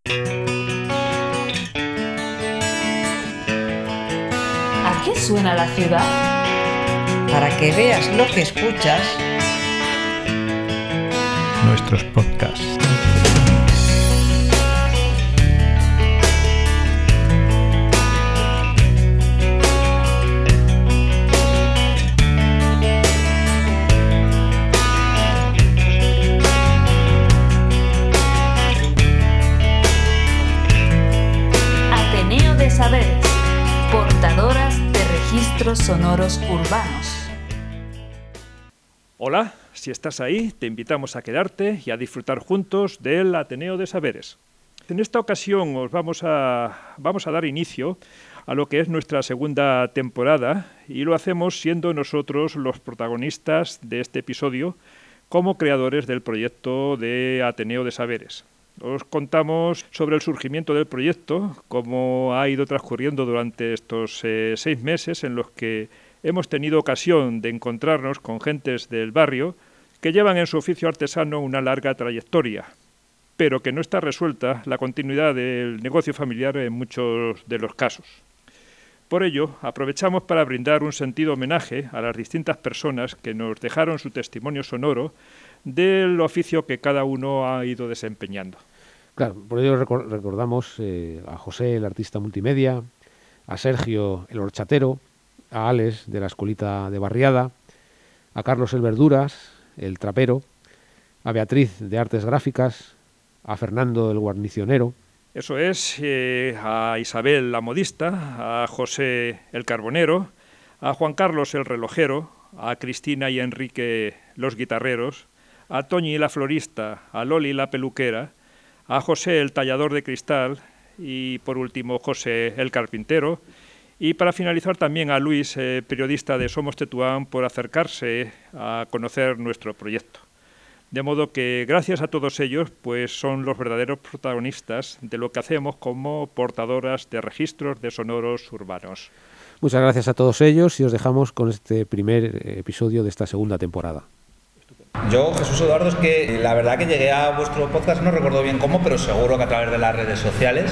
¿A qué suena la ciudad? Para que veas lo que escuchas. Nuestros podcasts. Ateneo de Saberes, portadoras de registros sonoros urbanos. Hola, si estás ahí, te invitamos a quedarte y a disfrutar juntos del Ateneo de Saberes. En esta ocasión os vamos a dar inicio a lo que es nuestra segunda temporada y lo hacemos siendo nosotros los protagonistas de este episodio como creadores del proyecto de Ateneo de Saberes. Os contamos sobre el surgimiento del proyecto, cómo ha ido transcurriendo durante estos 6 meses en los que hemos tenido ocasión de encontrarnos con gentes del barrio que llevan en su oficio artesano una larga trayectoria, pero que no está resuelta la continuidad del negocio familiar en muchos de los casos. Por ello, aprovechamos para brindar un sentido homenaje a las distintas personas que nos dejaron su testimonio sonoro del oficio que cada uno ha ido desempeñando. Claro, por ello recordamos a José, el artista multimedia, a Sergio, el horchatero, a Alex, de la escuelita de Barriada, a Carlos, el verduras, el trapero, a Beatriz, de artes gráficas, a Fernando, el guarnicionero. Eso es, a Isabel, la modista, a José, el carbonero, a Juan Carlos, el relojero, a Cristina y Enrique, los guitarreros, a Toñi, la florista, a Loli, la peluquera, a José, el tallador de cristal y, por último, José, el carpintero. Y para finalizar también a Luis, periodista de Somos Tetuán, por acercarse a conocer nuestro proyecto. De modo que gracias a todos ellos, pues son los verdaderos protagonistas de lo que hacemos como portadoras de registros de sonoros urbanos. Muchas gracias a todos ellos y os dejamos con este primer episodio de esta segunda temporada. Yo, Jesús Eduardo, es que la verdad que llegué a vuestro podcast, no recuerdo bien cómo, pero seguro que a través de las redes sociales,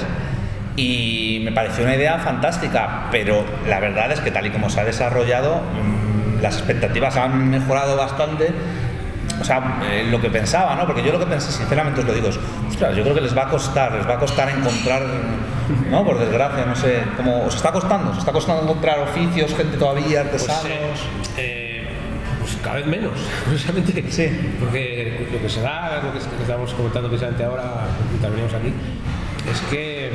y me pareció una idea fantástica, pero la verdad es que tal y como se ha desarrollado, las expectativas han mejorado bastante. O sea, lo que pensaba, ¿no? Porque yo lo que pensé, sinceramente os lo digo, es, ostras, yo creo que les va a costar encontrar, ¿no? Por desgracia, no sé, ¿cómo os está costando encontrar oficios, gente todavía, artesanos? Pues cada vez menos, precisamente. Sí. Porque lo que se da, lo que estamos comentando precisamente ahora, intervenimos aquí, es que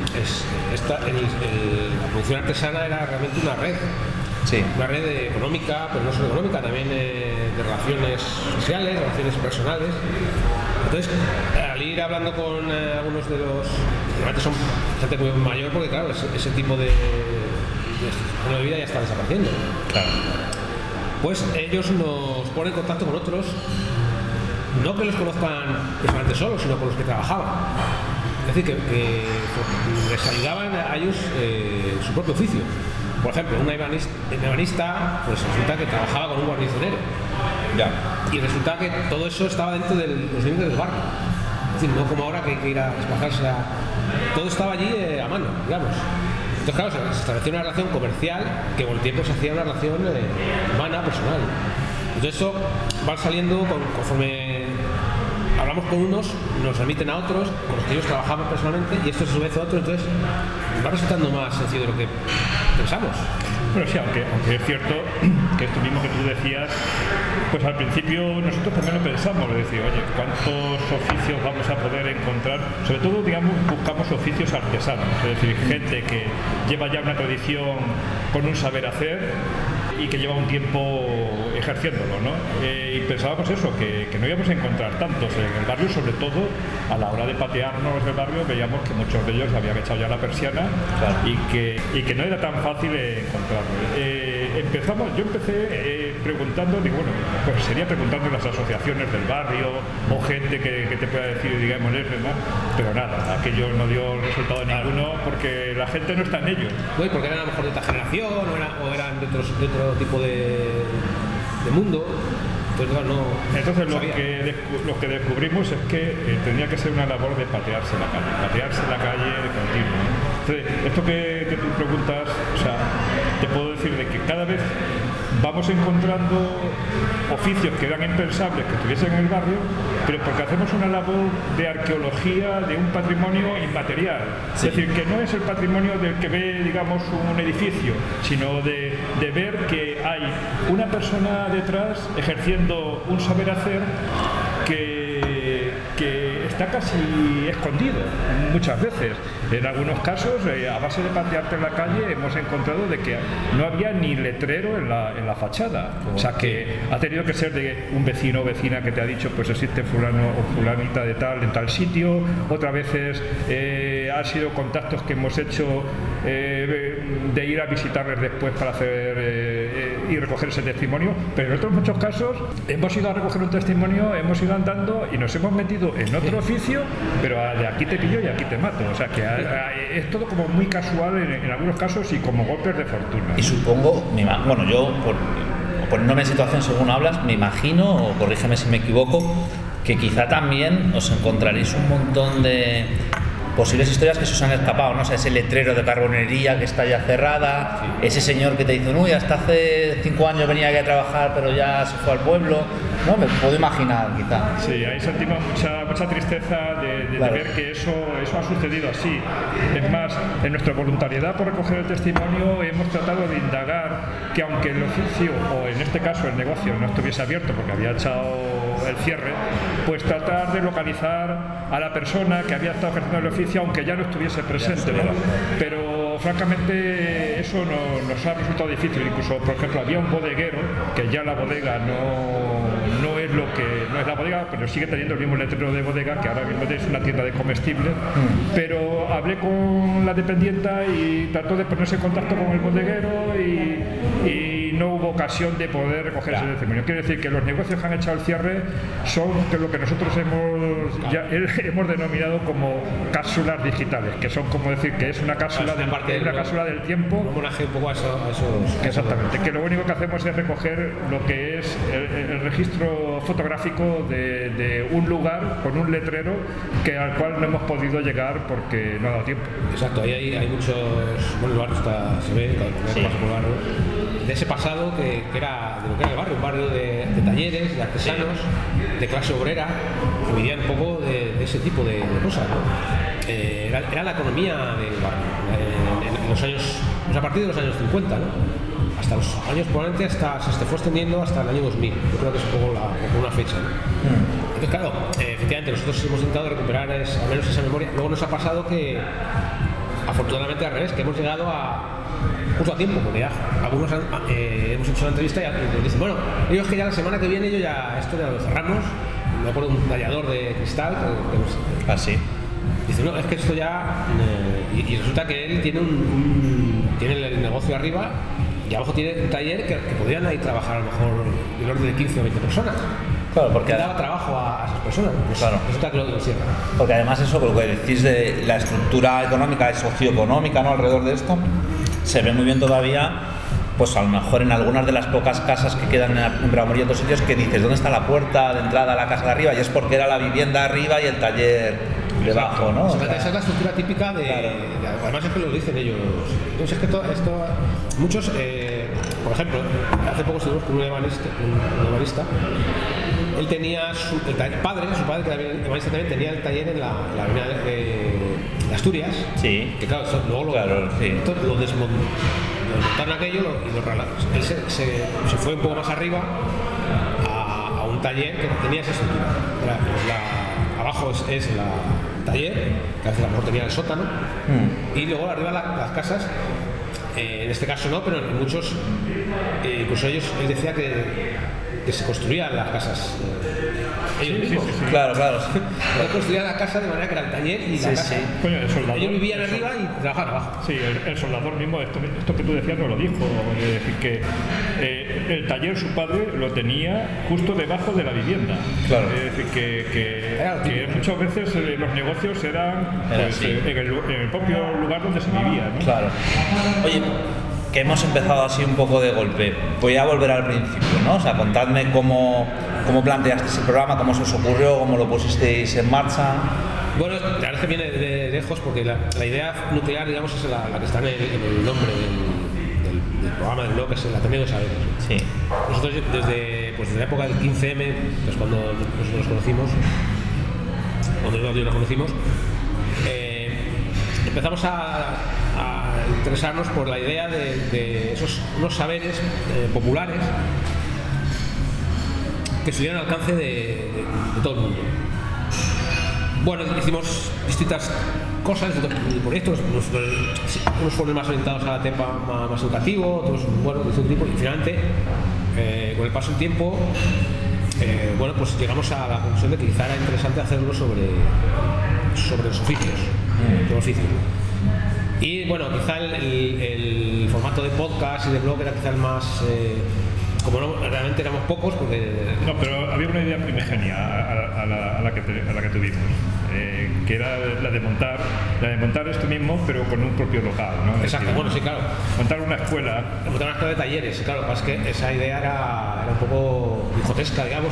la producción artesana era realmente una red. Sí. Una red económica, pero no solo económica, también de relaciones sociales, relaciones personales. Entonces, al ir hablando con algunos de los... Normalmente son gente muy mayor porque, claro, ese tipo de vida ya está desapareciendo. Claro. Pues ellos nos ponen en contacto con otros, no que los conozcan personalmente solos, sino con los que trabajaban. Es decir, que les ayudaban a ellos su propio oficio. Por ejemplo, un ebanista, pues resulta que trabajaba con un guarnicionero. Ya. Y resulta que todo eso estaba dentro de los límites del barrio. Es decir, no como ahora que hay que ir a desplazarse a... Todo estaba allí a mano, digamos. Entonces, claro, se estableció una relación comercial que con el tiempo se hacía una relación humana, personal. Entonces eso va saliendo conforme hablamos con unos, nos remiten a otros, con los que ellos trabajaban personalmente, y esto se sube a otros, entonces va resultando más sencillo de lo que pensamos. Bueno, sí, aunque es cierto que esto mismo que tú decías, pues al principio nosotros también lo pensamos, es decir, oye, ¿cuántos oficios vamos a poder encontrar? Sobre todo, digamos, buscamos oficios artesanos, es decir, gente que lleva ya una tradición con un saber hacer y que lleva un tiempo ejerciéndolo, ¿no? Y pensábamos eso, que no íbamos a encontrar tantos en el barrio, sobre todo a la hora de patearnos el barrio, veíamos que muchos de ellos habían echado ya la persiana. Claro. y que no era tan fácil encontrarlo. Yo empecé preguntando, digo, bueno, pues sería preguntando en las asociaciones del barrio o gente que te pueda decir, digamos, ¿no? Pero nada, aquello no dio resultado ninguno porque la gente no está en ello. Bueno, porque eran a lo mejor de esta generación o eran de otro tipo de mundo. Entonces, Entonces lo que descubrimos es que tendría que ser una labor de patearse la calle de continuo. Entonces, esto que tú preguntas, o sea, te puedo decir de que cada vez vamos encontrando oficios que eran impensables que estuviesen en el barrio, pero porque hacemos una labor de arqueología de un patrimonio inmaterial. Sí. Es decir, que no es el patrimonio del que ve, digamos, un edificio, sino de ver que hay una persona detrás ejerciendo un saber hacer que está casi escondido muchas veces. En algunos casos, a base de patearte en la calle, hemos encontrado de que no había ni letrero en la fachada. O sea, que ha tenido que ser de un vecino o vecina que te ha dicho, pues existe fulano o fulanita de tal en tal sitio. Otras veces han sido contactos que hemos hecho de ir a visitarles después para hacer y recoger ese testimonio. Pero en otros muchos casos hemos ido a recoger un testimonio, hemos ido andando y nos hemos metido en otro oficio, pero de aquí te pillo y aquí te mato. O sea, que es todo como muy casual en algunos casos y como golpes de fortuna. Y supongo, bueno, yo poniéndome en situación según hablas, me imagino, o corrígeme si me equivoco, que quizá también os encontraréis un montón de posibles historias que se os han escapado, ¿no? O sea, ese letrero de carbonería que está ya cerrada, sí. Ese señor que te dice, uy, hasta hace 5 años venía aquí a trabajar, pero ya se fue al pueblo. No, me puedo imaginar, quizá. Sí, ahí sentimos mucha tristeza de ver que eso ha sucedido así. Es más, en nuestra voluntariedad por recoger el testimonio hemos tratado de indagar que aunque el oficio, o en este caso el negocio, no estuviese abierto porque había echado el cierre, pues tratar de localizar a la persona que había estado ejerciendo el oficio aunque ya no estuviese presente, ¿no? Pero francamente eso nos ha resultado difícil. Incluso, por ejemplo, había un bodeguero que ya la bodega no es la bodega, pero sigue teniendo el mismo letrero de bodega, que ahora mismo es una tienda de comestibles. Pero hablé con la dependienta y trató de ponerse en contacto con el bodeguero y no hubo ocasión de poder recoger ese testimonio. Quiere decir que los negocios que han echado el cierre son lo que nosotros hemos denominado como cápsulas digitales, que son como decir que es una cápsula del tiempo. Un homenaje un poco a esos. Exactamente, que lo único que hacemos es recoger lo que es el registro fotográfico de un lugar con un letrero al cual no hemos podido llegar porque no ha dado tiempo. Exacto, ahí hay muchos. Bueno, el barrio se ve, pasa por el barrio. De ese pasado que era de lo que era el barrio, un barrio de talleres, de artesanos, de clase obrera, que vivían un poco de ese tipo de cosas, ¿no? Era la economía del barrio, en los años, pues a partir de los años 50, ¿no? Hasta los años probablemente se fue extendiendo hasta el año 2000, yo creo que es un poco una fecha, ¿no? Entonces, claro, efectivamente nosotros hemos intentado recuperar al menos esa memoria. Luego nos ha pasado que, afortunadamente al revés, que hemos llegado justo a tiempo, porque ya algunos hemos hecho una entrevista y nos dicen, bueno, ellos que ya la semana que viene esto ya lo cerramos. Me acuerdo de un tallador de cristal así. Dice, no, es que esto ya y resulta que él tiene tiene el negocio arriba y abajo tiene un taller que podrían ahí trabajar a lo mejor del orden de 15 o 20 personas. Claro, porque daba trabajo a esas personas. Pues claro. Resulta que lo cierra. Porque además eso, lo que decís de la estructura económica y socioeconómica, ¿no? Alrededor de esto, se ve muy bien todavía, pues a lo mejor en algunas de las pocas casas que quedan en Bramorí y otros sitios, que dices, ¿dónde está la puerta de entrada a la casa de arriba? Y es porque era la vivienda arriba y el taller debajo, ¿no? O sea, esa es la estructura típica además es que lo dicen ellos. Entonces es que esto muchos, por ejemplo, hace poco estuvimos con un ebanista. Él tenía su padre que era ebanista también, tenía el taller en la avenida de Asturias. Sí. Que claro, luego lo desmontaron aquello y lo ralaron. Él se fue un poco más arriba a un taller que tenía esa estructura. Abajo es el taller, que a veces a lo mejor tenía el sótano, y luego arriba las casas, en este caso no, pero en muchos, incluso él decía que se construían las casas. Ellos mismos. Claro. Construían la casa de manera que era el taller y la casa. Bueno, el soldador, ellos vivían arriba y trabajaban abajo. Sí, el soldador mismo, esto que tú decías no lo dijo. Es decir, que el taller su padre lo tenía justo debajo de la vivienda. Claro. Es decir, que muchas veces los negocios eran pues, en el propio lugar donde se vivía, ¿no? Claro. Oye, que hemos empezado así un poco de golpe. Voy a volver al principio, ¿no? O sea, contadme cómo planteasteis el programa, cómo se os ocurrió, cómo lo pusisteis en marcha. Bueno, la verdad es que viene de lejos porque la idea nuclear, digamos, es la que está en el nombre del programa del blog, que es el Ateneo de Saberes. Sí. Nosotros desde la época del 15M, que es cuando nosotros nos conocimos, empezamos a interesarnos por la idea de unos saberes populares que estuvieran al alcance de todo el mundo. Bueno, hicimos distintas cosas, distintos proyectos, unos fueron más orientados a tema más educativo, otros, bueno, de este tipo, y finalmente, con el paso del tiempo, bueno, pues llegamos a la conclusión de que quizá era interesante hacerlo sobre los oficios, Y bueno, quizá el formato de podcast y de blog era quizá el más... como no, realmente éramos pocos porque... No, pero había una idea primigenia a la que tuvimos, que era la de montar esto mismo, pero con un propio local, ¿no? Exacto, bueno, sí, claro. Montar una escuela de talleres, claro, lo que pasa es que esa idea era un poco hijotesca, digamos,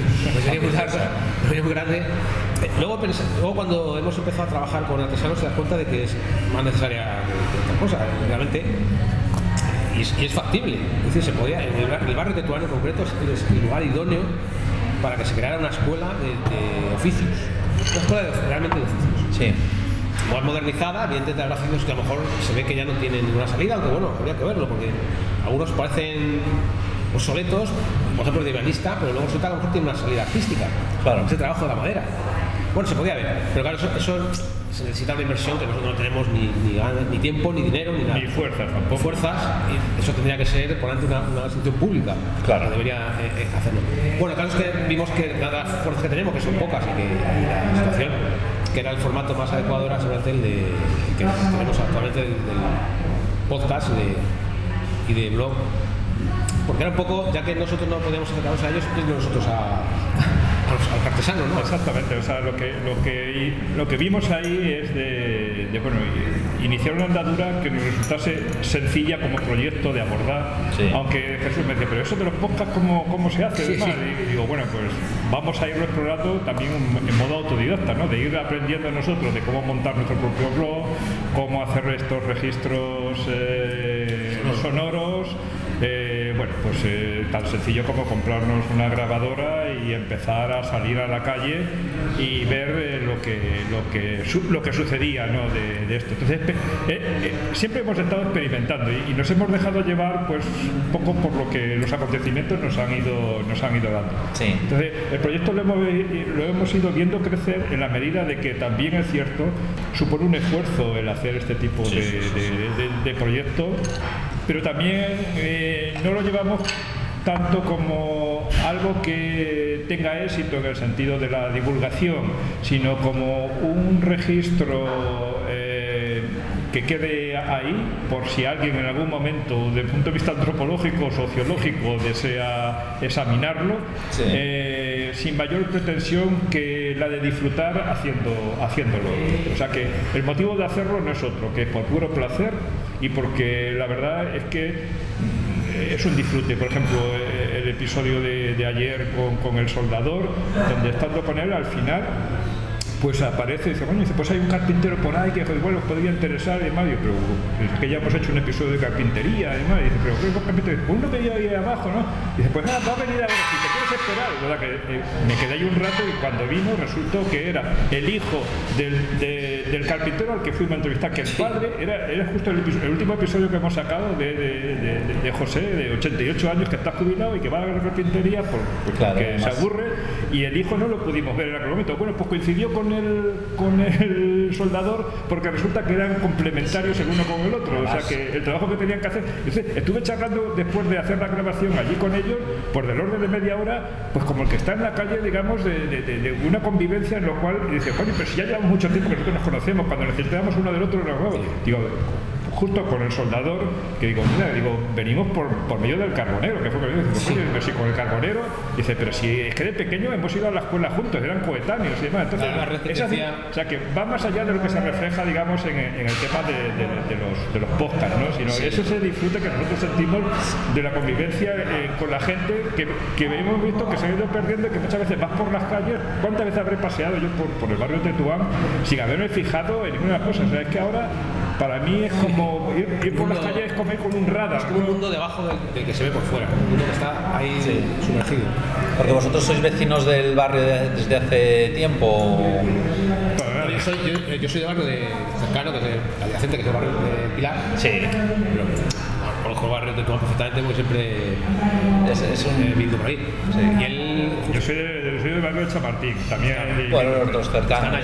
muy grande. Luego cuando hemos empezado a trabajar con artesanos te das cuenta de que es más necesaria que otra cosa, realmente. Y es factible, es decir, se podía, el barrio de Tetuán en concreto es el lugar idóneo para que se creara una escuela de oficios, una escuela realmente de oficios. Sí. Más modernizada, evidentemente habrá oficios que a lo mejor se ve que ya no tienen ninguna salida, aunque bueno, habría que verlo, porque algunos parecen obsoletos, por ejemplo el de Ibanista, pero luego resulta que a lo mejor tiene una salida artística, claro. Es el trabajo de la madera. Bueno, se podía ver, pero claro, eso se necesita una inversión que nosotros no tenemos ni tiempo, ni dinero, ni nada. Ni fuerzas tampoco. Fuerzas, y eso tendría que ser por ante una institución pública. Claro. Que debería hacerlo. Bueno, el caso es que vimos que dadas las fuerzas que tenemos, que son pocas, y la situación, que era el formato más adecuado era seguramente el que tenemos actualmente del podcast y de blog. Porque era un poco, ya que nosotros no podíamos acercarnos a ellos, pues nosotros al artesano, ¿no? Exactamente, o sea, lo que vimos ahí es de bueno, iniciar una andadura que nos resultase sencilla como proyecto de abordar, sí. Aunque Jesús me decía, pero eso de los podcasts, ¿cómo se hace? Sí, sí. Y digo, bueno, pues vamos a irlo explorando también en modo autodidacta, ¿no? De ir aprendiendo nosotros de cómo montar nuestro propio blog, cómo hacer estos registros sonoros. Bueno, pues tan sencillo como comprarnos una grabadora y empezar a salir a la calle y ver lo que sucedía, ¿no? de esto. Entonces siempre hemos estado experimentando y nos hemos dejado llevar pues un poco por lo que los acontecimientos nos han ido dando. Sí. Entonces el proyecto lo hemos ido viendo crecer en la medida de que también es cierto, supone un esfuerzo el hacer este tipo de proyectos, pero también no lo llevamos tanto como algo que tenga éxito en el sentido de la divulgación, sino como un registro que quede ahí por si alguien en algún momento, desde el punto de vista antropológico o sociológico, desea examinarlo, sí. Sin mayor pretensión que la de disfrutar haciéndolo. O sea que el motivo de hacerlo no es otro que por puro placer y porque la verdad es que es un disfrute. Por ejemplo, el episodio de ayer con el soldador, donde estando con él al final pues aparece y dice, bueno, pues hay un carpintero por ahí que igual os podría interesar y demás. Pero es que ya hemos hecho un episodio de carpintería y demás. Y dice, pero ¿qué es carpintero? Pues uno que hay ahí abajo, ¿no? Y dice, pues nada, va a venir a ver si te quieres esperar. ¿Verdad? Que me quedé ahí un rato y cuando vino resultó que era el hijo del carpintero al que fuimos a entrevistar, que el padre era justo el último episodio que hemos sacado de José, de 88 años, que está jubilado y que va a la carpintería porque se aburre, y el hijo no lo pudimos ver en aquel momento. Bueno, pues coincidió con el soldador porque resulta que eran complementarios el uno con el otro, o sea que el trabajo que tenían que hacer. Entonces, estuve charlando después de hacer la grabación allí con ellos, por del orden de media hora, pues como el que está en la calle, digamos, de una convivencia en lo cual dice, coño, pero si ya llevamos mucho tiempo que nosotros nos conocemos, cuando necesitábamos uno del otro, digo, justo con el soldador, que digo, mira, venimos por medio del Carbonero, que fue con él, pero si con el Carbonero, dice, pero si es que de pequeño hemos ido a la escuela juntos, eran coetáneos y demás. Entonces, o sea, que va más allá de lo que se refleja, digamos, en el tema de los podcasts, ¿no? Sino eso se disfrute que nosotros sentimos de la convivencia con la gente que hemos visto que se ha ido perdiendo, que muchas veces vas por las calles. ¿Cuántas veces habré paseado yo por el barrio de Tetuán sin haberme fijado en ninguna cosa? O sea, es que ahora para mí es como ir por las calles, es como ir con un radar. Es como un mundo debajo del que se ve por fuera, un mundo que está ahí sumergido. Porque vosotros sois vecinos del barrio desde hace tiempo. Yo soy del barrio cercano, que es el adyacente, que es el barrio de Pilar. Sí. Conozco el barrio de Tetuán perfectamente porque siempre he vivido por ahí. Sí. Y él... Yo soy del barrio de Chamartín, también. Bueno, los dos cercanos.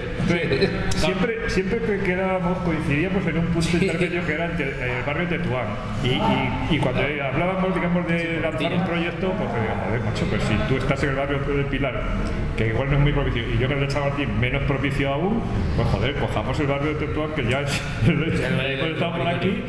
Siempre que quedábamos coincidíamos en un punto intermedio que era el barrio de Tetuán. Y cuando hablábamos, digamos, de lanzar un proyecto, pues joder, macho, pues si tú estás en el barrio de Pilar, que igual no es muy propicio, y yo en el de Chamartín menos propicio aún, pues joder, cojamos el barrio de Tetuán, que ya hemos estado por aquí,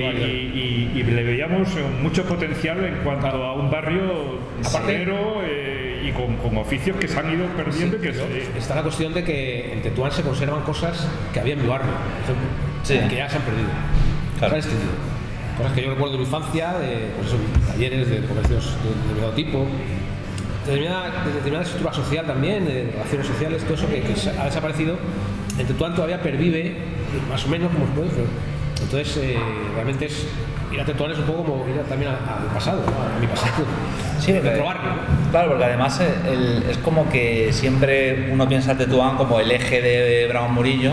y le veíamos mucho potencial en cuanto a un barrio apartero y con oficios que se han ido perdiendo. Está la cuestión de que en Tetuán se conservan cosas que había en mi barrio, por ejemplo, que ya se han perdido. Claro. Cosas que yo recuerdo de mi infancia, pues talleres de comercios de todo tipo, determinada estructura social también, de relaciones sociales, todo eso que ha desaparecido. En Tetuán todavía pervive, más o menos como se puede, entonces realmente ir a Tetuán es un poco como ir también al pasado, ¿no? A mi pasado. Sí, porque, otro barrio, ¿no? Claro, porque además es como que siempre uno piensa en Tetuán como el eje de Bravo Murillo,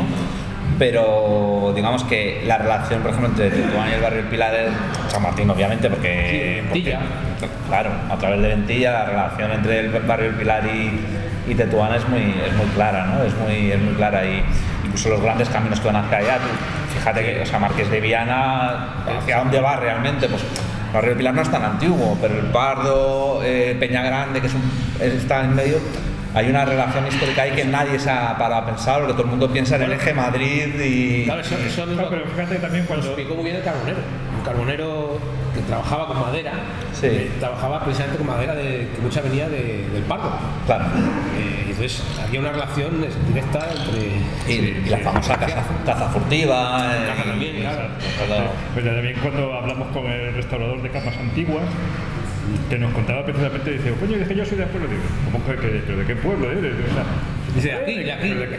pero digamos que la relación, por ejemplo, entre Tetuán y el barrio del Pilar es San Martín, obviamente, porque claro, a través de Ventilla la relación entre el barrio del Pilar y Tetuán es muy clara, ¿no? Es muy clara, y incluso los grandes caminos que van hacia allá, fíjate que, o sea, Marqués de Viana, hacia dónde va realmente, pues el barrio del Pilar no es tan antiguo, pero el Pardo, Peña Grande, que está en medio, hay una relación histórica ahí que nadie se ha parado a pensar, porque todo el mundo piensa en el eje Madrid y... Claro, eso no, pero fíjate también cuando... explicó muy bien el Carbonero. Un carbonero que trabajaba con madera, trabajaba precisamente con madera que mucha venía del Pardo. Claro. Entonces había una relación directa entre... Y la famosa caza furtiva... Caza también, claro. Pero también cuando hablamos con el restaurador de camas antiguas, que nos contaba precisamente, dice, coño, es que yo soy de pueblo. Digo, ¿cómo que pero de qué pueblo eres? Dice, de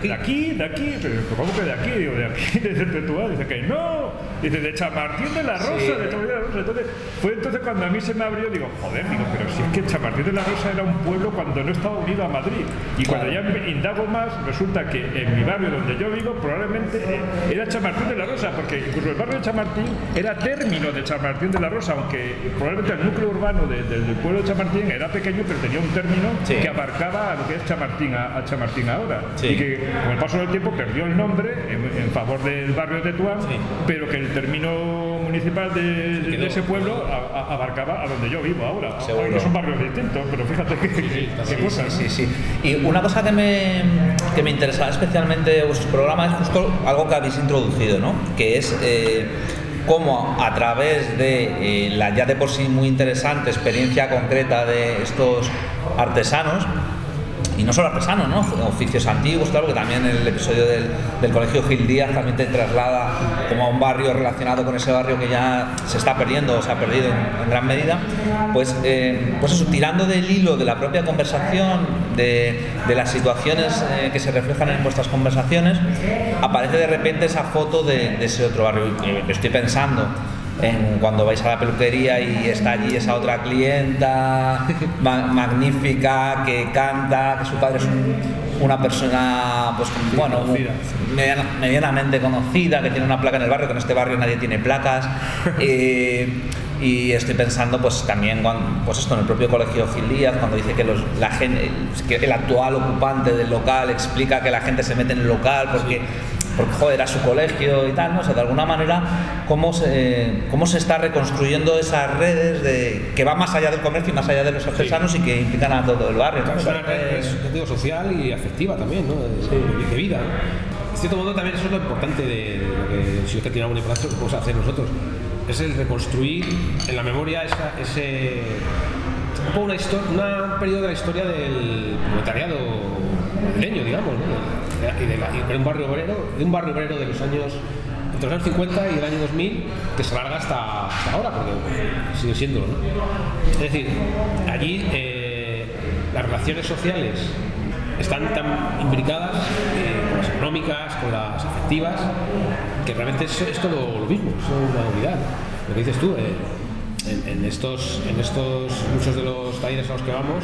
aquí, pero ¿cómo que de aquí? Digo, de aquí, desde Tetuán. Dice que no, dice, de Chamartín de la Rosa, de Chamartín de la Rosa. Entonces, fue entonces cuando a mí se me abrió, digo, joder, pero si es que Chamartín de la Rosa era un pueblo cuando no estaba unido a Madrid. Y cuando ya indago más, resulta que en mi barrio donde yo vivo, probablemente era Chamartín de la Rosa, porque incluso el barrio de Chamartín era término de Chamartín de la Rosa, aunque probablemente el núcleo urbano del pueblo de Chamartín era pequeño, pero tenía un término que abarcaba a lo que es Chamartín, a Chamartín ahora, y que con el paso del tiempo perdió el nombre en favor del barrio de Tetuán, pero que el término municipal de ese pueblo abarcaba a donde yo vivo ahora. Ahora son barrios distintos, pero fíjate qué cosas. Sí. Y una cosa que me interesaba especialmente de vuestro programa es justo algo que habéis introducido, ¿no? Que es cómo a través de la ya de por sí muy interesante experiencia concreta de estos artesanos, y no solo artesanos, ¿no? Oficios antiguos, claro, que también el episodio del Colegio Gil Díaz también te traslada como a un barrio relacionado con ese barrio que ya se está perdiendo, o se ha perdido en gran medida, pues eso, tirando del hilo de la propia conversación, de las situaciones que se reflejan en vuestras conversaciones, aparece de repente esa foto de ese otro barrio. Estoy pensando en cuando vais a la peluquería y está allí esa otra clienta magnífica que canta, que su padre es una persona, pues bueno, medianamente conocida, que tiene una placa en el barrio, que en este barrio nadie tiene placas. Y estoy pensando pues también pues esto en el propio Colegio Gil Díaz, cuando dice que la gente, que el actual ocupante del local explica que la gente se mete en el local porque joder, era su colegio y tal, ¿no? O sea, de alguna manera, cómo se está reconstruyendo esas redes que van más allá del comercio y más allá de los artesanos y que implican a todo el barrio, ¿no? Es una red social y afectiva también, ¿no? De vida, ¿no? En cierto modo también eso es lo importante de lo que si yo te tiene alguna información, lo podemos hacer nosotros. Es el reconstruir en la memoria un periodo de la historia del proletariado madrileño, digamos, ¿no? Y de un barrio obrero de los años, entre los años 50 y el año 2000, que se alarga hasta ahora, porque sigue siendo, ¿no? Es decir, allí las relaciones sociales están tan imbricadas con las económicas, con las afectivas, que realmente es todo lo mismo, es una unidad. Lo que dices tú, en estos muchos de los talleres a los que vamos,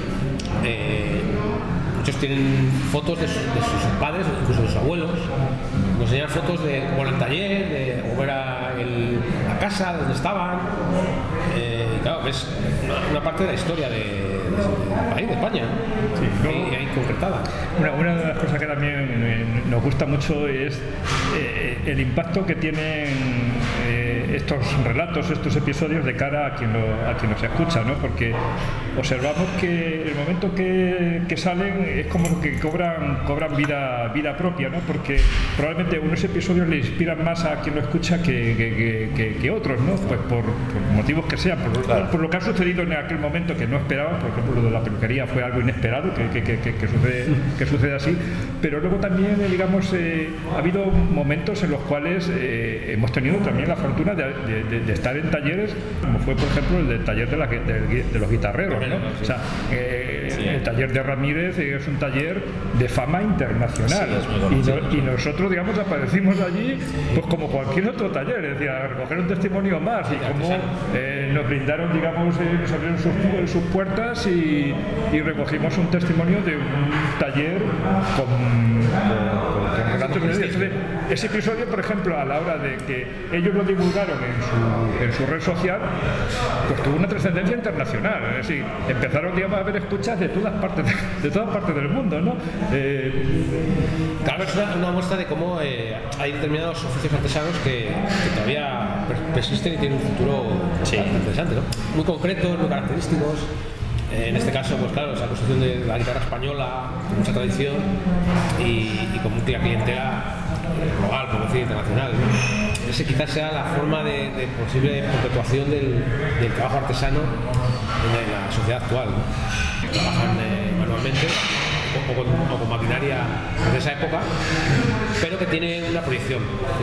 muchos tienen fotos de sus padres, incluso de sus abuelos. Nos enseñan fotos de cómo era el taller, de cómo era la casa, donde estaban. Y claro, es una parte de la historia del país, de España, ¿no? Sí, luego, ahí concretada. Una de las cosas que también nos gusta mucho es el impacto que tienen estos relatos, estos episodios de cara a quien nos escucha, ¿no? Porque observamos que el momento que salen es como que cobran vida propia, ¿no? Porque probablemente unos episodios le inspiran más a quien lo escucha que otros, ¿no? Pues por motivos que sean, por lo que ha sucedido en aquel momento que no esperaban. Por ejemplo, lo de la peluquería fue algo inesperado, que sucede así, pero luego también, digamos, ha habido momentos en los cuales hemos tenido también la fortuna de estar en talleres, como fue, por ejemplo, el del taller de los guitarreros, ¿no? O sea, el taller de Ramírez es un taller de fama internacional, y nosotros, digamos, aparecimos allí pues como cualquier otro taller, es decir, a recoger un testimonio más, y como nos brindaron, digamos, nos abrieron sus puertas y recogimos un testimonio de un taller con relatos. Ese episodio, por ejemplo, a la hora de que ellos lo divulgaron en su red social, pues tuvo una trascendencia internacional. Es decir, empezaron, digamos, a haber escuchas de todas partes del mundo, ¿no? Claro, es una muestra de cómo hay determinados oficios artesanos que todavía persisten y tienen un futuro interesante, ¿no? Muy concretos, muy característicos. En este caso, pues claro, esa construcción de la guitarra española, con mucha tradición y con mucha clientela global, por decir, internacional, ¿no? Ese quizás sea la forma de posible perpetuación del trabajo artesano en la sociedad actual, ¿no? Trabajan manualmente o con maquinaria de esa época, pero que tiene una proyección,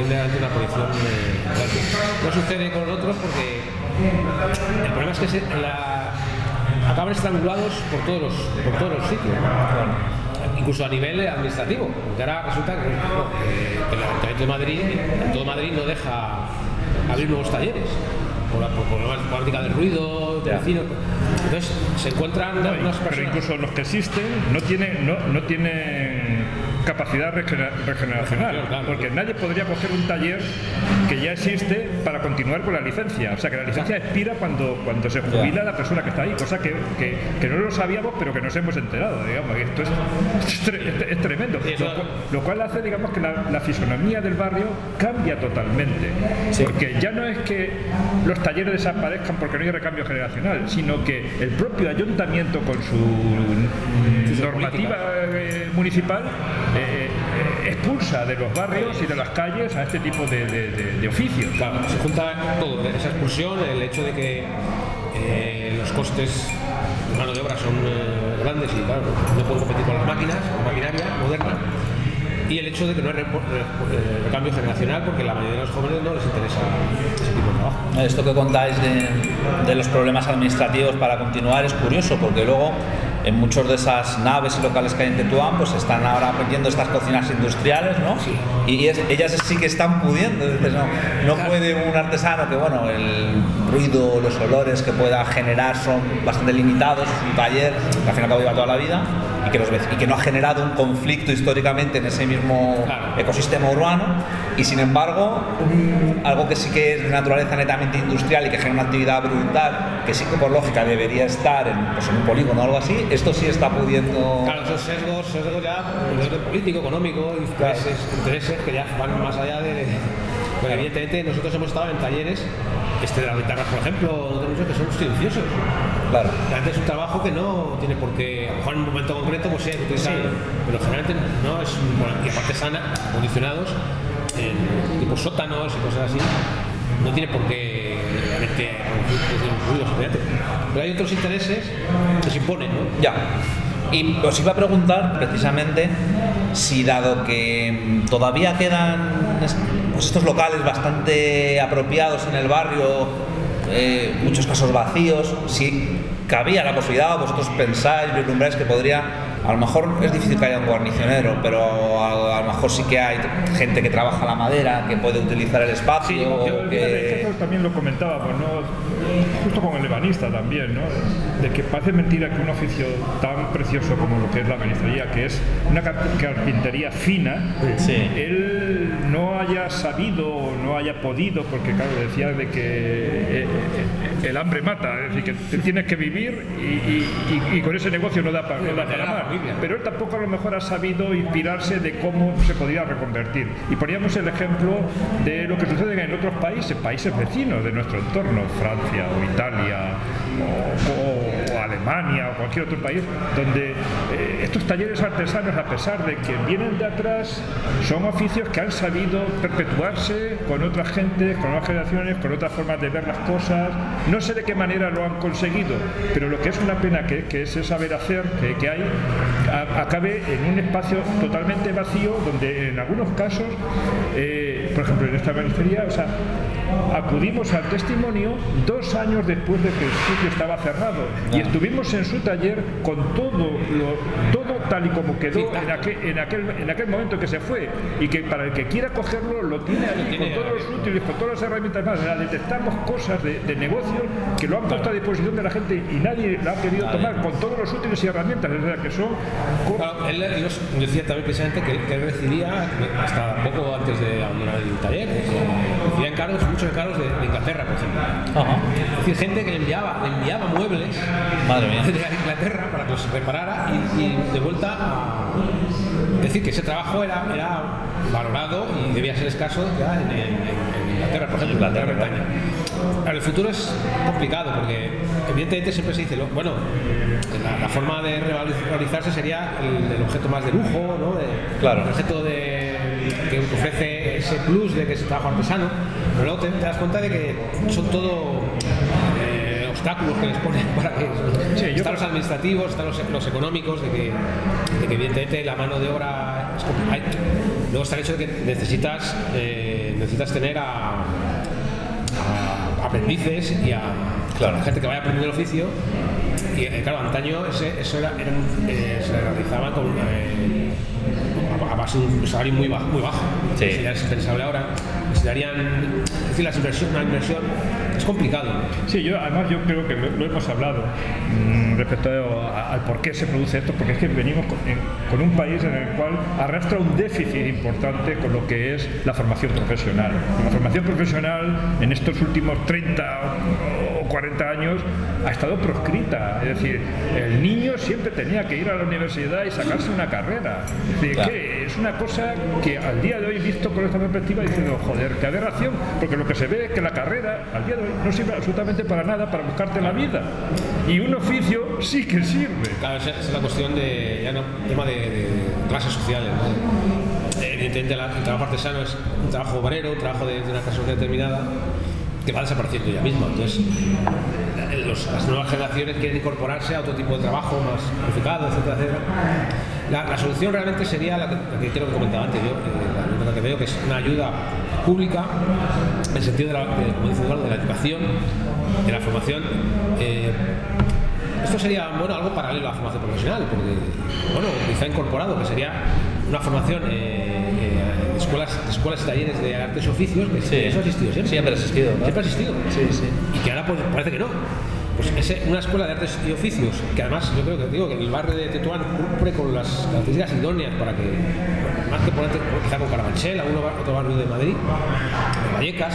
no sucede con otros porque el problema es que acaban estrangulados por todos los sitios, incluso a nivel administrativo, porque ahora resulta que el Ayuntamiento de Madrid, en todo Madrid, no deja abrir nuevos talleres por la problemática del ruido, de vecinos. Entonces se encuentran unas personas. Pero incluso los que existen no tienen capacidad regeneracional, claro, porque nadie podría coger un taller que ya existe para continuar con la licencia. O sea, que la licencia expira cuando se jubila la persona que está ahí, cosa que no lo sabíamos, pero que nos hemos enterado, digamos. Y esto es tremendo. Lo cual hace, digamos, que la fisonomía del barrio cambia totalmente. Sí. Porque ya no es que los talleres desaparezcan porque no hay recambio generacional, sino que el propio ayuntamiento, con su normativa municipal, expulsa de los barrios y de las calles a este tipo de oficios. Claro, se junta todo, esa expulsión, el hecho de que los costes de mano de obra son grandes y claro, no pueden competir con las máquinas, con maquinaria moderna, y el hecho de que no hay recambio generacional porque la mayoría de los jóvenes no les interesa ese tipo de trabajo. Esto que contáis de los problemas administrativos para continuar es curioso, porque luego en muchas de esas naves y locales que hay en Tetuán, pues están ahora metiendo estas cocinas industriales, ¿no? Sí. Y ellas sí que están pudiendo. Entonces, no puede un artesano que, bueno, el ruido, los olores que pueda generar son bastante limitados, es un taller que al fin y al cabo lleva toda la vida y que no ha generado un conflicto históricamente en ese mismo ecosistema urbano, y sin embargo algo que sí que es de naturaleza netamente industrial y que genera una actividad brutal, que sí que por lógica debería estar en un polígono o algo así, esto sí está pudiendo... Claro, esos sesgos ya de orden político, económico, intereses que ya van más allá de... Bueno, evidentemente nosotros hemos estado en talleres de las guitarras, por ejemplo, que son silenciosos. Claro. Realmente es un trabajo que no tiene por qué, a lo mejor en un momento concreto, pues sí, pero generalmente no es, y aparte sana, condicionados en tipo sótanos y cosas así, no tiene por qué producir ruidos, pero hay otros intereses que se imponen, ¿no? Ya. Y os iba a preguntar precisamente si, dado que todavía quedan pues estos locales bastante apropiados en el barrio, muchos casos vacíos, si cabía la posibilidad, vosotros pensáis, vislumbráis que podría, a lo mejor es difícil que haya un guarnicionero, pero a lo mejor sí que hay gente que trabaja la madera, que puede utilizar el espacio. Sí, yo también lo comentábamos, ¿no? Justo con el ebanista también, ¿no? De que parece mentira que un oficio tan precioso como lo que es la ebanistería, que es una carpintería fina, sí, él no haya sabido, no haya podido, porque claro, decía de que el hambre mata, es decir, que te tienes que vivir y con ese negocio no da para más. Pero él tampoco a lo mejor ha sabido inspirarse de cómo se podría reconvertir. Y poníamos el ejemplo de lo que sucede en otros países vecinos de nuestro entorno, Francia o Italia o Alemania o cualquier otro país, donde estos talleres artesanos, a pesar de que vienen de atrás, son oficios que han sabido perpetuarse con otras gentes, con otras generaciones, con otras formas de ver las cosas. No sé de qué manera lo han conseguido, pero lo que es una pena que ese saber hacer que hay acabe en un espacio totalmente vacío, donde en algunos casos, por ejemplo en esta ebanistería, o sea, acudimos al testimonio 2 años después de que el sitio estaba cerrado y estuvimos en su taller con todo tal y como quedó en aquel momento que se fue, y que para el que quiera cogerlo lo tiene allí con todos los útiles, con todas las herramientas más. Detectamos cosas de negocios que lo han puesto a disposición de la gente y nadie lo ha querido tomar, con todos los útiles y herramientas, o sea, que son... Claro, él decía también precisamente que él recibía, hasta poco antes de abandonar el taller, recibía encargos, muchos encargos de Inglaterra, por ejemplo. Ajá. Es decir, gente que le enviaba muebles, madre mía, de Inglaterra para que los reparara y de vuelta a... Es decir, que ese trabajo era valorado y debía ser escaso ya en Inglaterra, por ejemplo, en Gran Bretaña. Ahora, el futuro es complicado porque evidentemente siempre se dice, bueno, la forma de revalorizarse sería el objeto más de lujo, ¿no? Claro. El objeto que ofrece ese plus de que es trabajo artesano, pero luego te das cuenta de que son todo obstáculos que les ponen para que... Sí, están los administrativos, están los económicos, de que evidentemente la mano de obra es complicada. Luego está el hecho de que necesitas tener a aprendices y a gente que vaya aprendiendo el oficio. Y claro, antaño eso se realizaba con a base de un salario muy bajo. Sí. Eso ya es impensable ahora. Necesitarían, es decir, una inversión es complicado. Sí, además yo creo que lo hemos hablado respecto al por qué se produce esto, porque es que venimos con un país en el cual arrastra un déficit importante con lo que es la formación profesional. La formación profesional en estos últimos 30 o 40 años ha estado proscrita, es decir, el niño siempre tenía que ir a la universidad y sacarse una carrera. Es decir, claro, que es una cosa que al día de hoy, visto con esta perspectiva, diciendo, joder, qué aberración, porque lo que se ve es que la carrera al día de hoy no sirve absolutamente para nada para buscarte la vida, y un oficio sí que sirve. Claro, esa es la cuestión tema de clases sociales, ¿no? Evidentemente el trabajo artesano es un trabajo obrero, un trabajo de una clase social determinada que va desapareciendo ya mismo. Entonces las nuevas generaciones quieren incorporarse a otro tipo de trabajo más cualificado, etcétera, etcétera. La solución realmente sería la que creo que comentaba antes yo, la que veo que es una ayuda pública en el sentido como dice Eduardo, de la educación, de la formación. Esto sería algo paralelo a la formación profesional, porque quizá incorporado, que sería una formación escuelas y talleres de artes y oficios, que sí, eso ha existido siempre. Siempre ha existido, ¿no? Siempre ha existido. Sí, sí. Y que ahora parece que no. Pues una escuela de artes y oficios, que además yo creo que el barrio de Tetuán cumple con las características idóneas para que, más que ponerte quizá con Carabanchel, otro barrio de Madrid, de Vallecas,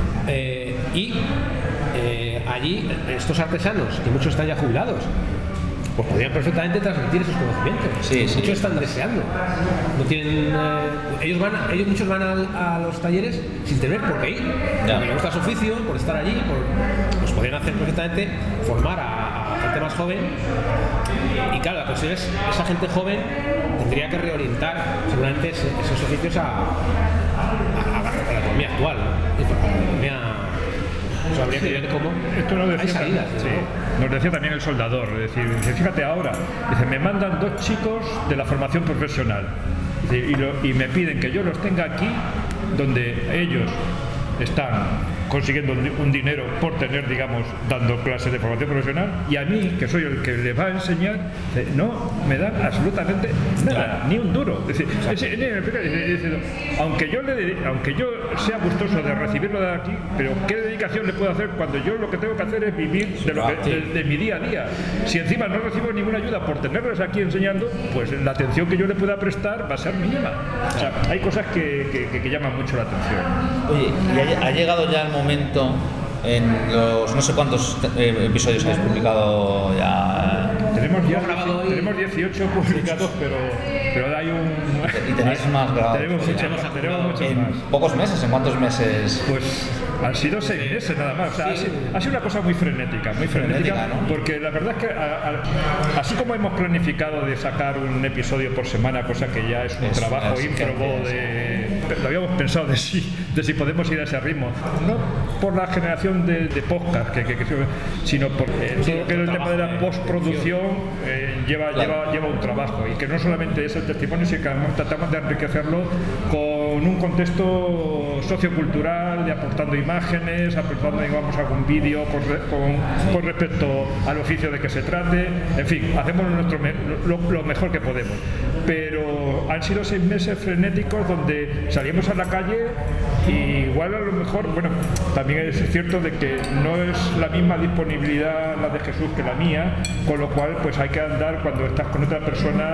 allí estos artesanos, que muchos están ya jubilados, pues podrían perfectamente transmitir esos conocimientos. Sí, sí. Muchos están deseando. No tienen, ellos muchos van a los talleres sin tener por qué ir. Porque les gusta su oficio, por estar allí, pues podrían hacer perfectamente, formar a gente más joven. Y claro, la cuestión es, esa gente joven tendría que reorientar seguramente esos oficios a la economía que ver cómo esto lo decía, hay salidas. sí, nos decía también el soldador, es decir, fíjate ahora, dice, me mandan 2 chicos de la formación profesional, dice, y me piden que yo los tenga aquí, donde ellos están consiguiendo un dinero por tener, digamos, dando clases de formación profesional, y a mí, que soy el que les va a enseñar, no me dan absolutamente nada, ni un duro. Es decir, aunque yo sea gustoso de recibirlo de aquí, pero ¿qué dedicación le puedo hacer cuando yo lo que tengo que hacer es vivir de mi día a día? Si encima no recibo ninguna ayuda por tenerles aquí enseñando, pues la atención que yo le pueda prestar va a ser mínima. O sea, hay cosas que llaman mucho la atención. Oye, ¿y ha llegado ya el momento en los no sé cuántos episodios habéis publicado ya? Tenemos 18 publicados, pero hay un... ¿Y tenéis más grabados? Tenemos muchos ¿En más. pocos meses? ¿En cuántos meses? Pues han sido 6 meses nada más. O sea, ha sido una cosa muy frenética, ¿no? Porque la verdad es que así como hemos planificado de sacar un episodio por semana, cosa que ya es un trabajo ímprobo lo habíamos pensado de si podemos ir a ese ritmo, no por la generación de podcast, sino por todo lo que es el tema de la postproducción lleva un trabajo, y que no solamente es el testimonio, sino que tratamos de enriquecerlo con un contexto sociocultural, de aportando imágenes, aportando, digamos, algún vídeo con respecto al oficio de que se trate, en fin, hacemos lo mejor que podemos. Pero han sido 6 meses frenéticos donde salimos a la calle, y igual a lo mejor, bueno, también es cierto de que no es la misma disponibilidad la de Jesús que la mía, con lo cual pues hay que andar cuando estás con otra persona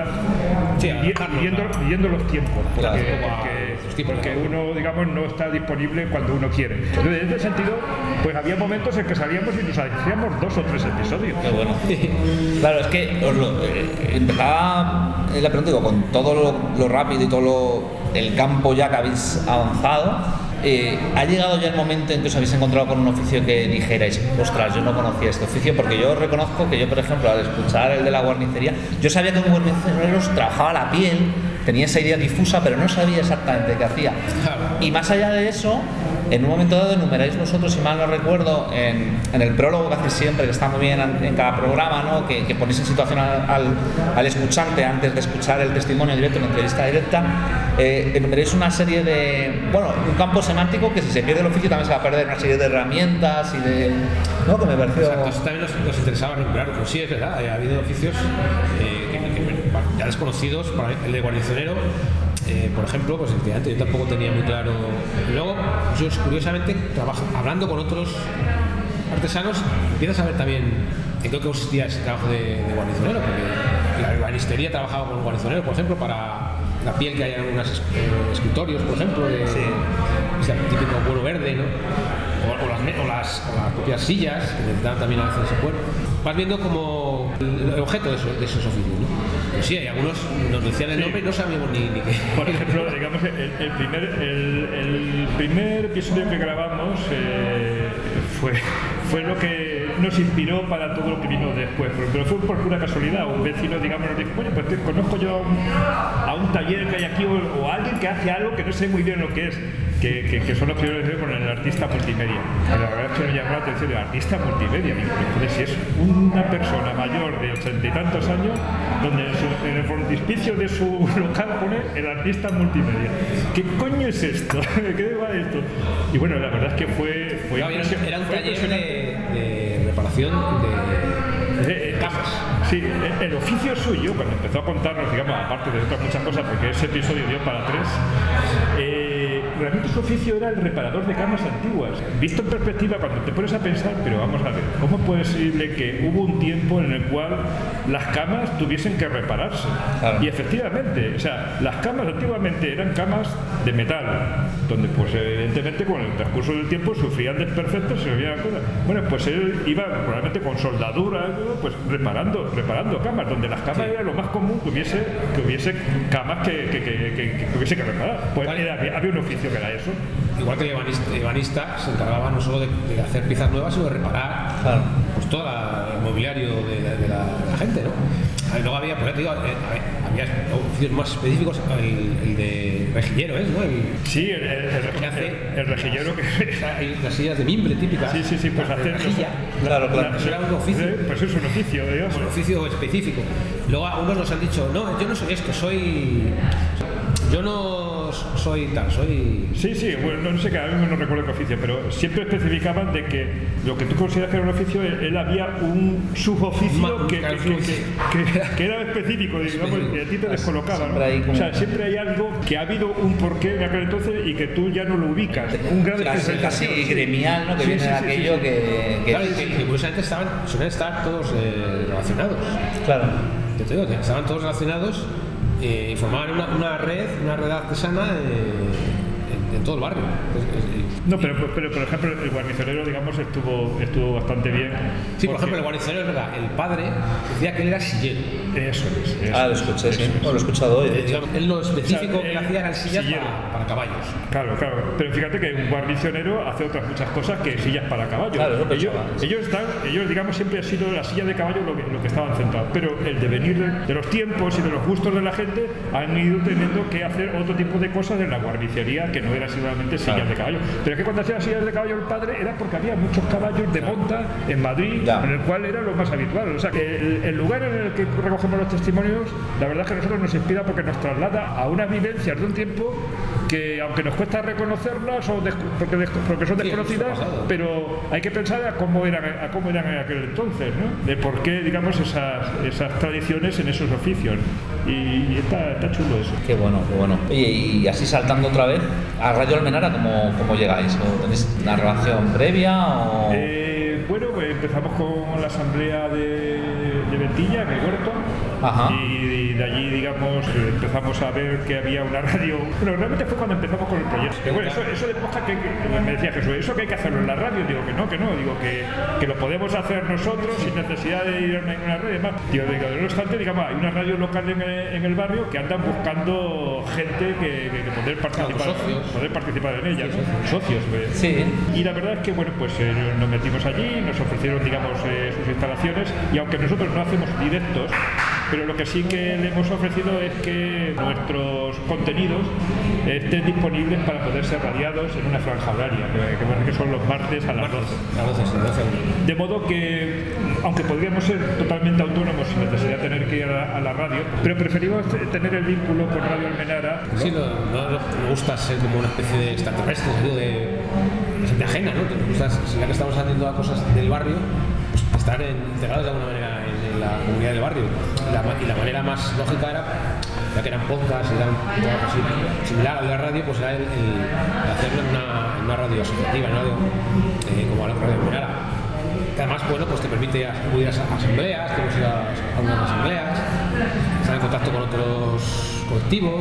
midiendo los tiempos, porque uno, digamos, no está disponible cuando uno quiere. Entonces, en este sentido, pues había momentos en que salíamos y nos hacíamos 2 o 3 episodios. Qué bueno. Claro, es que empezaba la pregunta, digo, con todo lo rápido y todo el campo ya que habéis avanzado, ¿ha llegado ya el momento en que os habéis encontrado con un oficio que dijerais, ostras, yo no conocía este oficio? Porque yo reconozco que yo, por ejemplo, al escuchar el de la guarnicería, yo sabía que un guarnicero trabajaba la piel, tenía esa idea difusa, pero no sabía exactamente qué hacía. Y más allá de eso, en un momento dado enumeráis vosotros, si mal no recuerdo, en el prólogo que hacéis siempre, que está muy bien en cada programa, ¿no? que ponéis en situación al escuchante antes de escuchar el testimonio directo, la entrevista directa, enumeráis una serie de, bueno, un campo semántico que si se pierde el oficio también se va a perder una serie de herramientas y de, ¿no? Que me pareció... Exacto, eso también nos interesaba recuperar, pues sí, es verdad, ha habido oficios ya desconocidos. Para el de guarnicionero, por ejemplo, pues efectivamente yo tampoco tenía muy claro. Luego, yo curiosamente, hablando con otros artesanos, empiezas a ver también en qué consistía ese trabajo de guarnicionero, porque la ebanistería trabajaba con guarnicionero, por ejemplo, para la piel que hay en algunos escritorios, por ejemplo, de típico cuero verde, ¿no? O las propias sillas, que necesitaban también a veces ese cuero. Vas viendo como el objeto de esos oficios, ¿no? Pues sí, hay algunos nos decían el nombre y no sabíamos ni qué. Por ejemplo, digamos, el primer episodio que grabamos fue lo que nos inspiró para todo lo que vino después, pero fue por pura casualidad. Un vecino, digamos, nos dijo, oye, pues conozco yo a un taller que hay aquí, o a alguien que hace algo que no sé muy bien lo que es, que son los primeros con el artista multimedia. La verdad es que me llamó la atención el artista multimedia. Digo, joder, si es una persona mayor de 80 y tantos años, donde en el frontispicio de su local pone el artista multimedia. ¿Qué coño es esto? ¿Qué va esto? Y bueno, la verdad es que fue impresionante. Era un taller de reparación de camas. Sí, el oficio suyo, cuando empezó a contarnos, digamos, aparte de otras muchas cosas, porque ese episodio dio para 3, realmente su oficio era el reparador de camas antiguas. Visto en perspectiva, cuando te pones a pensar, pero vamos a ver, ¿cómo puede ser que hubo un tiempo en el cual las camas tuviesen que repararse? Claro. Y efectivamente, o sea, las camas antiguamente eran camas de metal, donde pues evidentemente con el transcurso del tiempo sufrían desperfectos, se veían cosas. Bueno, pues él iba probablemente con soldadura, pues reparando camas, donde las camas era lo más común que hubiese camas que hubiese que reparar. Pues había un oficio oficio que era eso. Igual que el ebanista se encargaba no solo de hacer piezas nuevas, sino de reparar pues todo el mobiliario de la gente, ¿no? Luego había, pues ya te digo, había oficios más específicos, el de rejillero, ¿no? Sí, el rejillero que... Hay las sillas de mimbre típicas. Sí, pues hacer... rejilla. Claro. Eso era un oficio. Pues es un oficio, digamos. Un oficio específico. Luego a unos nos han dicho, no, yo no soy esto, yo no soy tal, soy... Sí, bueno, no sé, que ahora mismo no recuerdo qué oficio, pero siempre especificaban de que lo que tú consideras que era un oficio, él había un suboficio que era específico, digamos, y a ti te descolocaba, ¿no? O sea, siempre hay algo que ha habido un porqué en aquel entonces y que tú ya no lo ubicas. Un gran casi gremial, ¿no? Que viene de aquello que... Claro, y que curiosamente suelen estar todos relacionados. Claro. Yo te digo, estaban todos relacionados y formaban una red artesana en todo el barrio. No, pero por ejemplo, el guarnicionero, digamos, estuvo bastante bien. Sí, por ejemplo, el guarnicionero, es verdad, el padre decía que él era sillero. Eso es. Lo escuché, sí. Lo he escuchado hoy. Él lo específico que hacía eran sillas para caballos. Claro. Pero fíjate que un guarnicionero hace otras muchas cosas que sillas para caballos. Claro, ellos, digamos, siempre ha sido la silla de caballo lo que estaban centrados. Pero el devenir de los tiempos y de los gustos de la gente han ido teniendo que hacer otro tipo de cosas en la guarnicería que no era simplemente sillas de caballo. Pero es que cuando hacía sillas de caballo el padre era porque había muchos caballos de monta en Madrid, en el cual era lo más habitual. O sea, que el lugar en el que recogemos los testimonios, la verdad es que a nosotros nos inspira porque nos traslada a unas vivencias de un tiempo que, aunque nos cuesta reconocerlas porque son desconocidas, pero hay que pensar a cómo eran en aquel entonces, ¿no? De por qué, digamos, esas tradiciones en esos oficios. Y está chulo eso. Qué bueno. Oye, y así saltando otra vez, a Radio Almenara, ¿cómo llegáis? ¿O tenéis una relación previa? O... Bueno, pues empezamos con la asamblea de Ventilla, en el huerto. Ajá. Y de allí, digamos, empezamos a ver que había una radio. Bueno, realmente fue cuando empezamos con el proyecto. Que bueno, eso de podcast que me decía Jesús, eso que hay que hacerlo en la radio. Digo que no, digo que lo podemos hacer nosotros sin necesidad de ir a una red y demás. Digo, no obstante, digamos, hay una radio local en el barrio que andan buscando gente que poder participar en ella, ¿no? Socios. Sí. Y la verdad es que, bueno, pues nos metimos allí, nos ofrecieron, digamos, sus instalaciones, y aunque nosotros no hacemos directos, pero lo que sí que le hemos ofrecido es que nuestros contenidos estén disponibles para poder ser radiados en una franja horaria, que son los martes a las 12. De modo que, aunque podríamos ser totalmente autónomos sin necesidad de tener que ir a la radio, pero preferimos tener el vínculo con Radio Almenara. Sí, no me gusta ser como una especie de extraterrestre, de gente ajena, ¿no? Ya que estamos haciendo cosas del barrio, pues estar integrados de alguna manera en la comunidad del barrio. Y la manera más lógica era, ya que eran podcasts y eran algo así similar a la radio, pues era el hacerlo en una radio asociativa, ¿no? Como la Radio Almenara. Además, bueno, pues te permite acudir a asambleas, tenemos que ir a unas asambleas, estar en contacto con otros colectivos,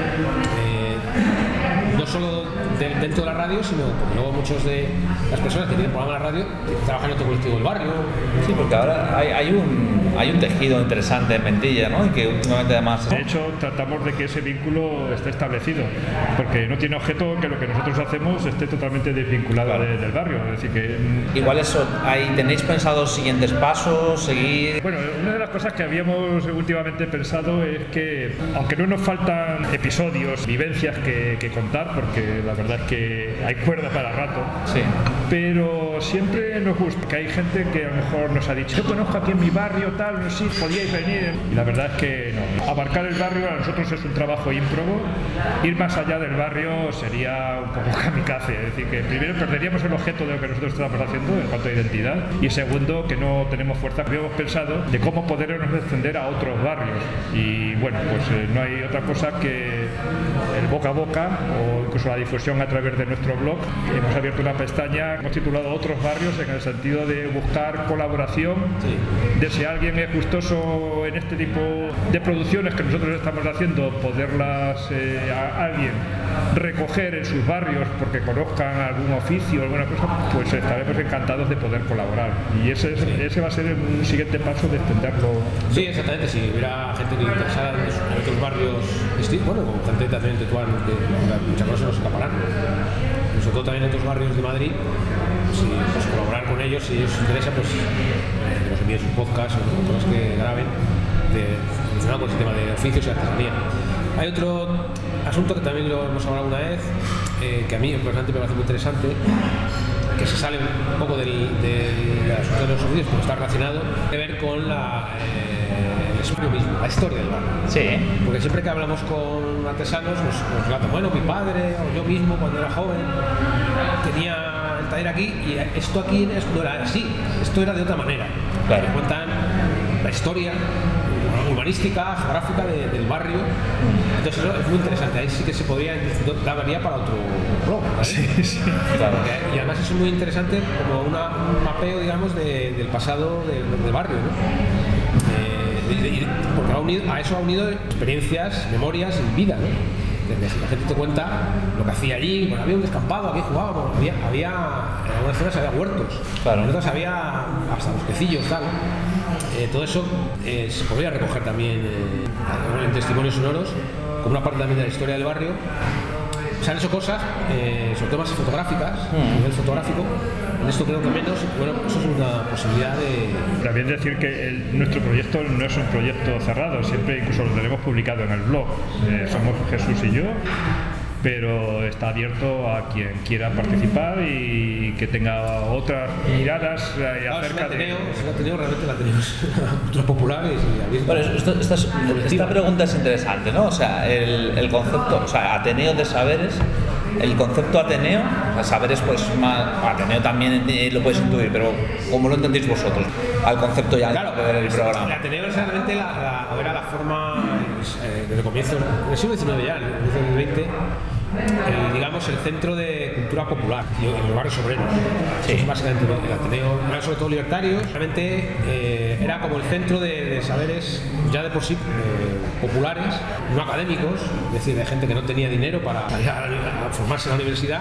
no solo dentro de la radio, sino porque luego muchos de las personas que tienen programa en la radio trabajan en otro colectivo del barrio. Sí, porque ahora hay un tejido interesante en Ventilla, ¿no? Y que últimamente además... De hecho, tratamos de que ese vínculo esté establecido, porque no tiene objeto que lo que nosotros hacemos esté totalmente desvinculado del barrio. Es decir, que... Igual eso, ¿tenéis pensado siguientes pasos, seguir...? Bueno, una de las cosas que habíamos últimamente pensado es que, aunque no nos faltan episodios, vivencias que contar, porque la verdad es que hay cuerda para rato, sí, pero siempre nos gusta, que hay gente que a lo mejor nos ha dicho, yo conozco aquí en mi barrio tal, no sé si podíais venir, y la verdad es que no. Abarcar el barrio a nosotros es un trabajo ímprobo, ir más allá del barrio sería un poco kamikaze, es decir, que primero perderíamos el objeto de lo que nosotros estamos haciendo en cuanto a identidad, y segundo, que no tenemos fuerza. Habíamos pensado de cómo podernos extender a otros barrios, y bueno, pues no hay otra cosa que el boca a boca, o incluso la difusión a través de nuestro blog. Hemos abierto una pestaña hemos titulado Otros Barrios en el sentido de buscar colaboración, de si alguien es gustoso en este tipo de producciones que nosotros estamos haciendo, poderlas a alguien recoger en sus barrios porque conozcan algún oficio, alguna cosa, pues estaremos encantados de poder colaborar. Y ese va a ser un siguiente paso de extenderlo. Sí, exactamente. Si hubiera gente que interesada en otros barrios, bueno, como gente también de Tetuán, que muchas cosas nos escaparán. Sobre todo también en otros barrios de Madrid, si pues, colaborar con ellos, si les interesa, pues que nos envíen sus podcasts o cosas que graben relacionado con el tema de oficios y artesanía. Hay otro asunto que también lo hemos hablado una vez, que a mí personalmente me parece muy interesante, que se sale un poco del asunto de los oficios, pero está relacionado, que ver con el estudio mismo, la historia del barrio. Sí. Porque siempre que hablamos con artesanos nos relatan, bueno, mi padre o yo mismo cuando era joven tenía el taller aquí y esto aquí no era así, esto era de otra manera. Claro. Me cuentan la historia urbanística, geográfica del barrio. Entonces eso es muy interesante, ahí sí que se podría, daría para otro blog, ¿vale? Sí, claro. Y además eso es muy interesante como un mapeo, digamos, del pasado del barrio, ¿no? Porque a eso ha unido experiencias, memorias y vida, ¿no? La gente te cuenta lo que hacía allí, bueno, había un descampado, aquí jugábamos, había en algunas zonas había huertos, claro. En otras había hasta bosquecillos, tal. Todo eso se podría recoger también en testimonios sonoros, como una parte también de la historia del barrio. Se han hecho cosas, sobre todo más fotográficas, a nivel fotográfico. En esto creo que menos, bueno, eso es una posibilidad de... También decir que nuestro proyecto no es un proyecto cerrado, siempre incluso lo tenemos publicado en el blog. Somos Jesús y yo, pero está abierto a quien quiera participar y que tenga otras miradas acerca de... El Ateneo realmente la tenemos culturas populares y abiertas. Bueno, esta pregunta es interesante, ¿no? O sea, el concepto, o sea, Ateneo de Saberes, el concepto Ateneo, o sea, Saberes pues más, Ateneo también lo puedes intuir, pero ¿cómo lo entendéis vosotros? Al concepto ya claro, del programa. El Ateneo es realmente era la forma, desde el comienzo del siglo XIX ya, en el siglo XX, digamos, el centro de cultura popular y los barrios obreros. Sí. Eso es básicamente el Ateneo, eran sobre todo libertarios, realmente era como el centro de saberes ya de por sí populares, no académicos, es decir, de gente que no tenía dinero para ir a formarse en la universidad.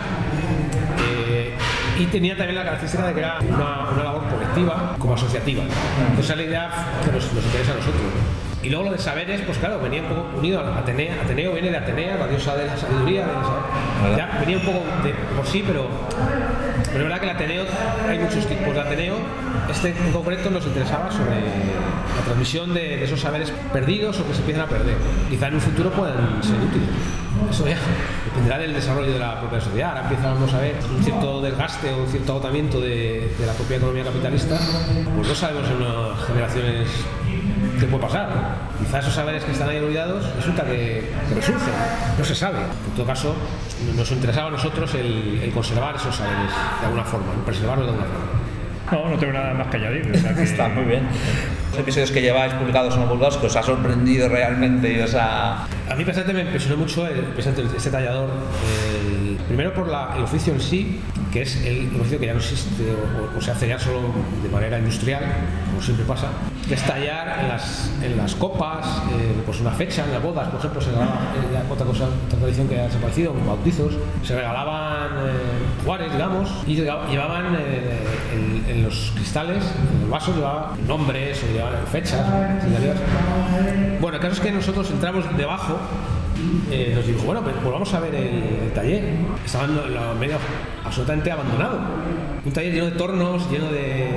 Y tenía también la característica de que era una labor colectiva como asociativa. Esa es la idea que nos interesa a nosotros. Y luego lo de saberes, pues claro, venía un poco unido a Ateneo. Ateneo viene de Atenea, la diosa de la sabiduría, ya venía un poco de por sí, pero es verdad que el Ateneo, hay muchos tipos de Ateneo. Este en concreto nos interesaba sobre la transmisión de esos saberes perdidos o que se empiezan a perder. Quizá en un futuro puedan ser útiles. Eso ya dependerá del desarrollo de la propia sociedad. Ahora empezamos a ver un cierto desgaste o un cierto agotamiento de la propia economía capitalista. Pues no sabemos en unas generaciones qué puede pasar, ¿no? Quizás esos saberes que están ahí olvidados resulta que resurgen, no se sabe. En todo caso, nos interesaba a nosotros el conservar esos saberes de alguna forma, preservarlos de alguna forma. No tengo nada más que añadir. Está muy bien. Los episodios que lleváis publicados o no publicados, que os ha sorprendido realmente y os ha... A mí personalmente me impresionó mucho este tallador, primero por el oficio en sí, que es el oficio que ya no existe o se hace ya solo de manera industrial, como siempre pasa, que es tallar en las copas, pues una fecha, en las bodas, por ejemplo, se regalaba otra tradición que ha desaparecido, los bautizos, se regalaban juares, digamos, y llevaban en los cristales, en los vasos, llevaban nombres o llevaban fechas, señalías. Bueno, el caso es que nosotros entramos debajo. Nos dijo, bueno, pues vamos a ver el taller. Estaba en la media absolutamente abandonado. Un taller lleno de tornos, lleno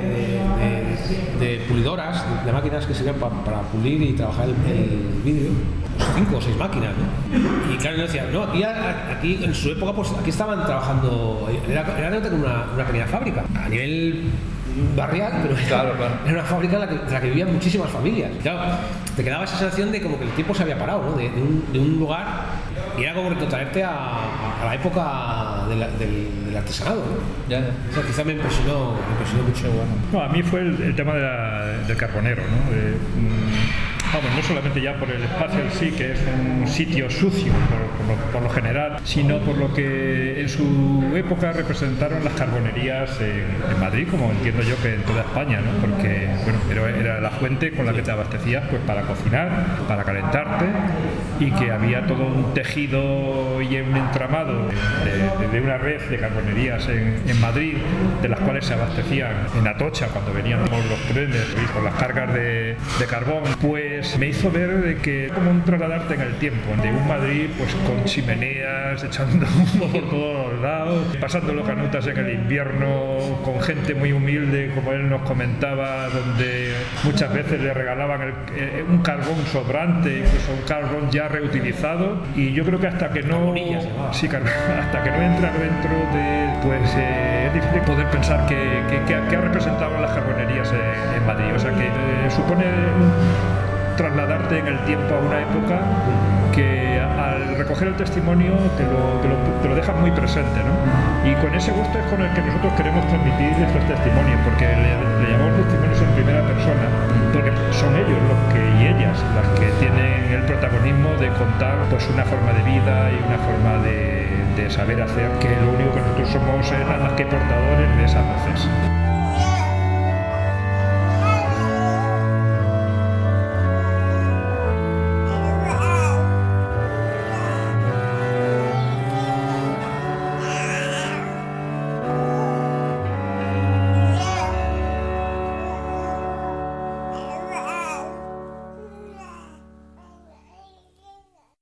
de pulidoras, de máquinas que sirven para pulir y trabajar el vidrio. 5 o 6 máquinas, ¿no? Y claro, nos decían, no, aquí en su época, pues aquí estaban trabajando, era una pequeña fábrica, a nivel barrial, pero claro. Era una fábrica en la que vivían muchísimas familias. Y claro, te quedaba esa sensación de como que el tiempo se había parado, ¿no? de un lugar, y era como retrotraerte a la época del artesanado, ¿no? Ya. O sea, quizá me impresionó mucho. No, a mí fue el tema del carbonero, ¿no? vamos, no solamente ya por el espacio en sí, que es un sitio sucio por lo general, sino por lo que en su época representaron las carbonerías en Madrid, como entiendo yo que en toda España, ¿no? Porque bueno, era la fuente con la que te abastecías pues para cocinar, para calentarte, y que había todo un tejido y un entramado de una red de carbonerías en Madrid, de las cuales se abastecían en Atocha cuando venían los trenes con las cargas de carbón. Pues me hizo ver de que como un trasladarte en el tiempo, de un Madrid pues con chimeneas, echando humo por todos los lados, pasando los canutas en el invierno, con gente muy humilde, como él nos comentaba, donde muchas veces le regalaban un carbón sobrante, incluso un carbón ya reutilizado, y yo creo que hasta que no hasta que no entras dentro de, pues es difícil poder pensar que ha representado las carbonerías en Madrid. O sea que supone trasladarte en el tiempo a una época que al recoger el testimonio te lo deja muy presente, ¿no? Y con ese gusto es con el que nosotros queremos transmitir estos testimonios, porque le llamamos testimonios en primera persona, porque son ellos y ellas las que tienen el protagonismo de contar pues una forma de vida y una forma de saber hacer, que lo único que nosotros somos es nada más que portadores de esas voces.